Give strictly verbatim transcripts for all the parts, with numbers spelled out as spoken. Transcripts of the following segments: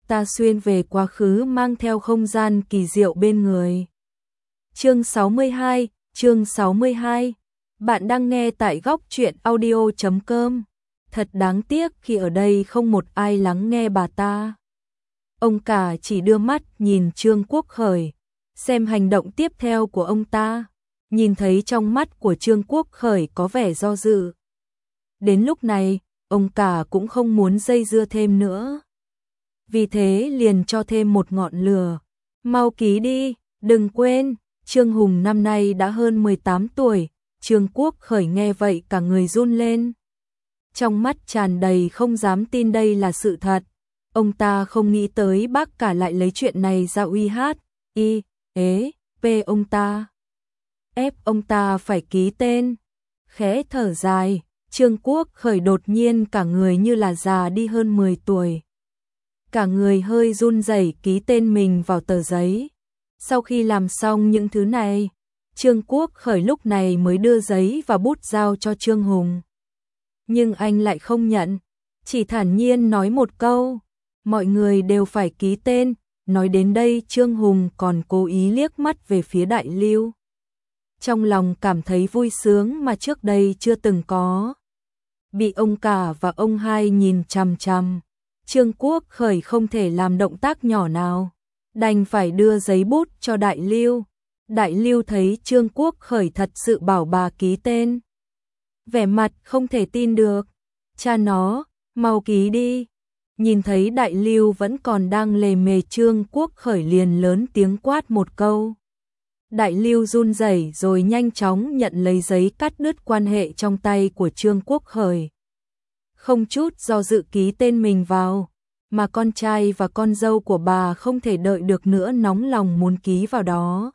ta xuyên về quá khứ mang theo không gian kỳ diệu bên người. Chương sáu mươi hai, chương sáu mươi hai. Bạn đang nghe tại góc truyện audio chấm com. Thật đáng tiếc khi ở đây không một ai lắng nghe bà ta. Ông cả chỉ đưa mắt nhìn Trương Quốc Khởi, xem hành động tiếp theo của ông ta. Nhìn thấy trong mắt của Trương Quốc Khởi có vẻ do dự. Đến lúc này, ông cả cũng không muốn dây dưa thêm nữa. Vì thế liền cho thêm một ngọn lửa. Mau ký đi, đừng quên, Trương Hùng năm nay đã hơn mười tám tuổi. Trương Quốc Khởi nghe vậy cả người run lên. Trong mắt tràn đầy không dám tin đây là sự thật. Ông ta không nghĩ tới bác cả lại lấy chuyện này ra uy hát, y, ế, p ông ta. Ép ông ta phải ký tên. Khẽ thở dài, Trương Quốc Khởi đột nhiên cả người như là già đi hơn mười tuổi. Cả người hơi run rẩy ký tên mình vào tờ giấy. Sau khi làm xong những thứ này, Trương Quốc Khởi lúc này mới đưa giấy và bút giao cho Trương Hùng. Nhưng anh lại không nhận, chỉ thản nhiên nói một câu, mọi người đều phải ký tên. Nói đến đây Trương Hùng còn cố ý liếc mắt về phía Đại Lưu. Trong lòng cảm thấy vui sướng mà trước đây chưa từng có. Bị ông cả và ông hai nhìn chằm chằm, Trương Quốc Khởi không thể làm động tác nhỏ nào, đành phải đưa giấy bút cho Đại Lưu. Đại Lưu thấy Trương Quốc Khởi thật sự bảo bà ký tên, vẻ mặt không thể tin được. Cha nó, mau ký đi. Nhìn thấy Đại Lưu vẫn còn đang lề mề, Trương Quốc Khởi liền lớn tiếng quát một câu. Đại Lưu run rẩy rồi nhanh chóng nhận lấy giấy cắt đứt quan hệ trong tay của Trương Quốc Khởi. Không chút do dự ký tên mình vào, mà con trai và con dâu của bà không thể đợi được nữa, nóng lòng muốn ký vào đó.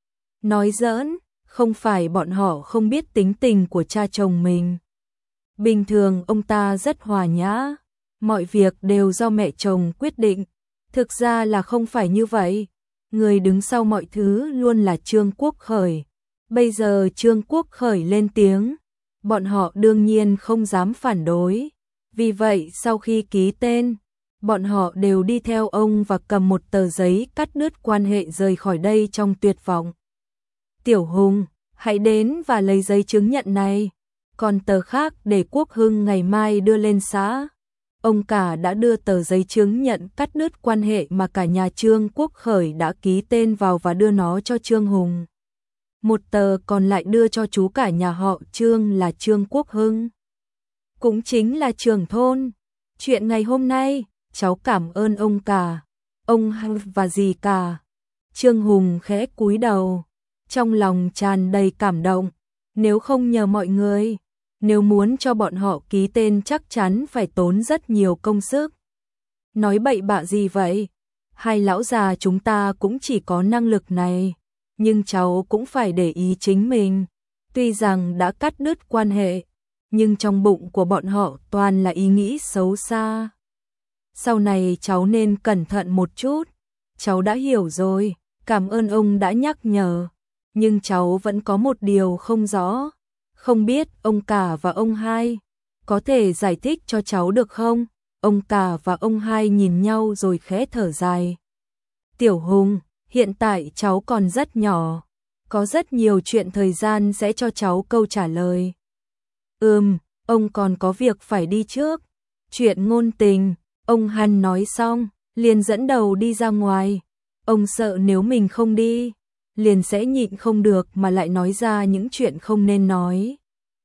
Nói giỡn, không phải bọn họ không biết tính tình của cha chồng mình. Bình thường ông ta rất hòa nhã, mọi việc đều do mẹ chồng quyết định. Thực ra là không phải như vậy. Người đứng sau mọi thứ luôn là Trương Quốc Khởi. Bây giờ Trương Quốc Khởi lên tiếng, bọn họ đương nhiên không dám phản đối. Vì vậy sau khi ký tên, bọn họ đều đi theo ông và cầm một tờ giấy cắt đứt quan hệ rời khỏi đây trong tuyệt vọng. Tiểu Hùng, hãy đến và lấy giấy chứng nhận này, còn tờ khác để Quốc Hưng ngày mai đưa lên xã. Ông cả đã đưa tờ giấy chứng nhận cắt đứt quan hệ mà cả nhà Trương Quốc Khởi đã ký tên vào và đưa nó cho Trương Hùng. Một tờ còn lại đưa cho chú cả nhà họ Trương là Trương Quốc Hưng, cũng chính là trưởng thôn. Chuyện ngày hôm nay, cháu cảm ơn ông cả, ông Hằng và dì cả. Trương Hùng khẽ cúi đầu, trong lòng tràn đầy cảm động. Nếu không nhờ mọi người, nếu muốn cho bọn họ ký tên chắc chắn phải tốn rất nhiều công sức. Nói bậy bạ gì vậy? Hai lão già chúng ta cũng chỉ có năng lực này, nhưng cháu cũng phải để ý chính mình. Tuy rằng đã cắt đứt quan hệ, nhưng trong bụng của bọn họ toàn là ý nghĩ xấu xa. Sau này cháu nên cẩn thận một chút. Cháu đã hiểu rồi, cảm ơn ông đã nhắc nhở. Nhưng cháu vẫn có một điều không rõ. Không biết ông cả và ông hai có thể giải thích cho cháu được không? Ông cả và ông hai nhìn nhau rồi khẽ thở dài. Tiểu Hùng, hiện tại cháu còn rất nhỏ, có rất nhiều chuyện thời gian sẽ cho cháu câu trả lời. Ừm, ông còn có việc phải đi trước. Chuyện ngôn tình, ông Hàn nói xong, liền dẫn đầu đi ra ngoài. Ông sợ nếu mình không đi, liền sẽ nhịn không được mà lại nói ra những chuyện không nên nói.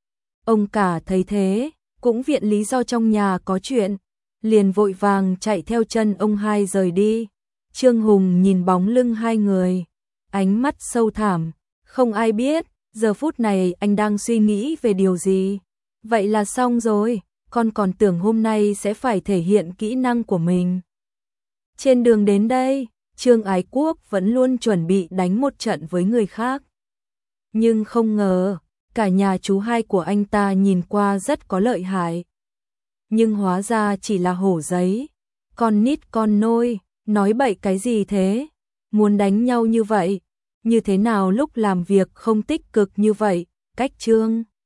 Ông cả thấy thế, cũng viện lý do trong nhà có chuyện, liền vội vàng chạy theo chân ông hai rời đi. Trương Hùng nhìn bóng lưng hai người, ánh mắt sâu thẳm, không ai biết giờ phút này anh đang suy nghĩ về điều gì. Vậy là xong rồi, con còn tưởng hôm nay sẽ phải thể hiện kỹ năng của mình. Trên đường đến đây, Trương Ái Quốc vẫn luôn chuẩn bị đánh một trận với người khác. Nhưng không ngờ, cả nhà chú hai của anh ta nhìn qua rất có lợi hại. Nhưng hóa ra chỉ là hổ giấy, con nít con nôi, nói bậy cái gì thế? Muốn đánh nhau như vậy, như thế nào lúc làm việc không tích cực như vậy? Cách Trương